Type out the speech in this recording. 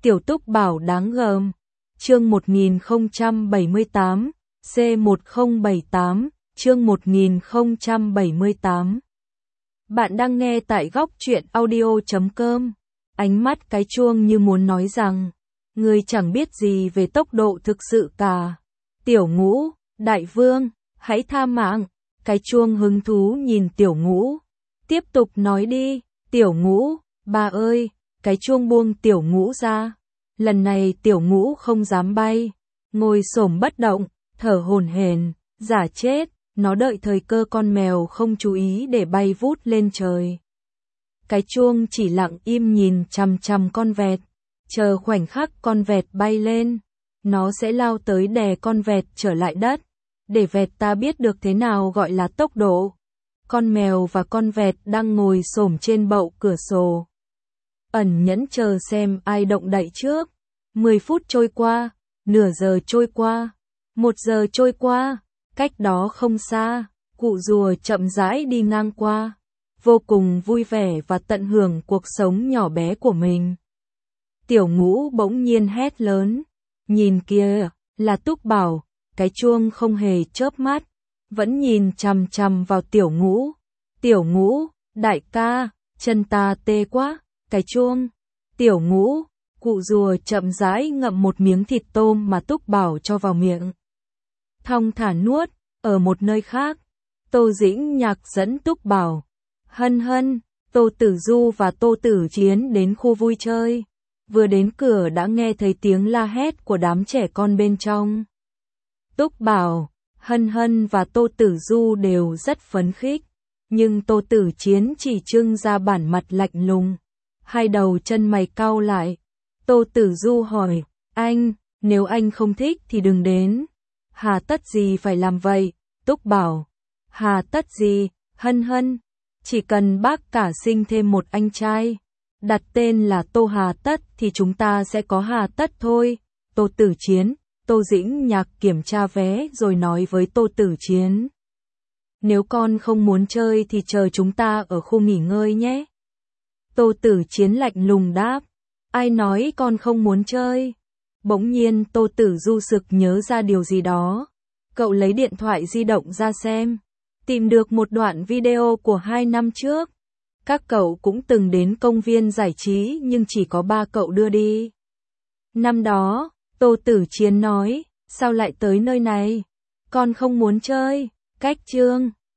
Tiểu Túc Bảo đáng gờm. Chương 1078, C1078, chương 1078. Bạn đang nghe tại góc truyện audio.com. Ánh mắt cái chuông như muốn nói rằng, ngươi chẳng biết gì về tốc độ thực sự cả. Tiểu Ngũ, đại vương, hãy tha mạng. Cái chuông hứng thú nhìn Tiểu Ngũ. Tiếp tục nói đi, Tiểu Ngũ, bà ơi. Cái chuông buông Tiểu Ngũ ra. Lần này Tiểu Ngũ không dám bay, ngồi xổm bất động, thở hổn hển, giả chết, nó đợi thời cơ con mèo không chú ý để bay vút lên trời. Cái chuông chỉ lặng im nhìn chằm chằm con vẹt, chờ khoảnh khắc con vẹt bay lên, nó sẽ lao tới đè con vẹt trở lại đất, để vẹt ta biết được thế nào gọi là tốc độ. Con mèo và con vẹt đang ngồi xổm trên bậu cửa sổ, ẩn nhẫn chờ xem ai động đậy trước. 10 phút trôi qua, nửa giờ trôi qua, 1 giờ trôi qua, cách đó không xa, cụ rùa chậm rãi đi ngang qua, vô cùng vui vẻ và tận hưởng cuộc sống nhỏ bé của mình. Tiểu Ngũ bỗng nhiên hét lớn, nhìn kìa, là Túc Bảo. Cái chuông không hề chớp mắt, vẫn nhìn chằm chằm vào Tiểu Ngũ. Tiểu Ngũ, đại ca, chân ta tê quá. Cái chuông, Tiểu Ngũ, cụ rùa chậm rãi ngậm một miếng thịt tôm mà Túc Bảo cho vào miệng. Thong thả nuốt. Ở một nơi khác, Tô Dĩnh Nhạc dẫn Túc Bảo, Hân Hân, Tô Tử Du và Tô Tử Chiến đến khu vui chơi. Vừa đến cửa đã nghe thấy tiếng la hét của đám trẻ con bên trong. Túc Bảo, Hân Hân và Tô Tử Du đều rất phấn khích, nhưng Tô Tử Chiến chỉ trưng ra bản mặt lạnh lùng, hai đầu chân mày cau lại. Tô Tử Du hỏi, anh, nếu anh không thích thì đừng đến. Hà tất gì phải làm vậy? Túc Bảo, hà tất gì? Hân Hân, chỉ cần bác cả sinh thêm một anh trai, đặt tên là Tô Hà Tất thì chúng ta sẽ có Hà Tất thôi. Tô Tử Chiến, Tô Dĩnh Nhạc kiểm tra vé rồi nói với Tô Tử Chiến, nếu con không muốn chơi thì chờ chúng ta ở khu nghỉ ngơi nhé. Tô Tử Chiến lạnh lùng đáp, ai nói con không muốn chơi? Bỗng nhiên Tô Tử Du sực nhớ ra điều gì đó. Cậu lấy điện thoại di động ra xem, tìm được một đoạn video của 2 năm trước. Các cậu cũng từng đến công viên giải trí nhưng chỉ có 3 cậu đưa đi. Năm đó, Tô Tử Chiến nói, sao lại tới nơi này? Con không muốn chơi. Cách chương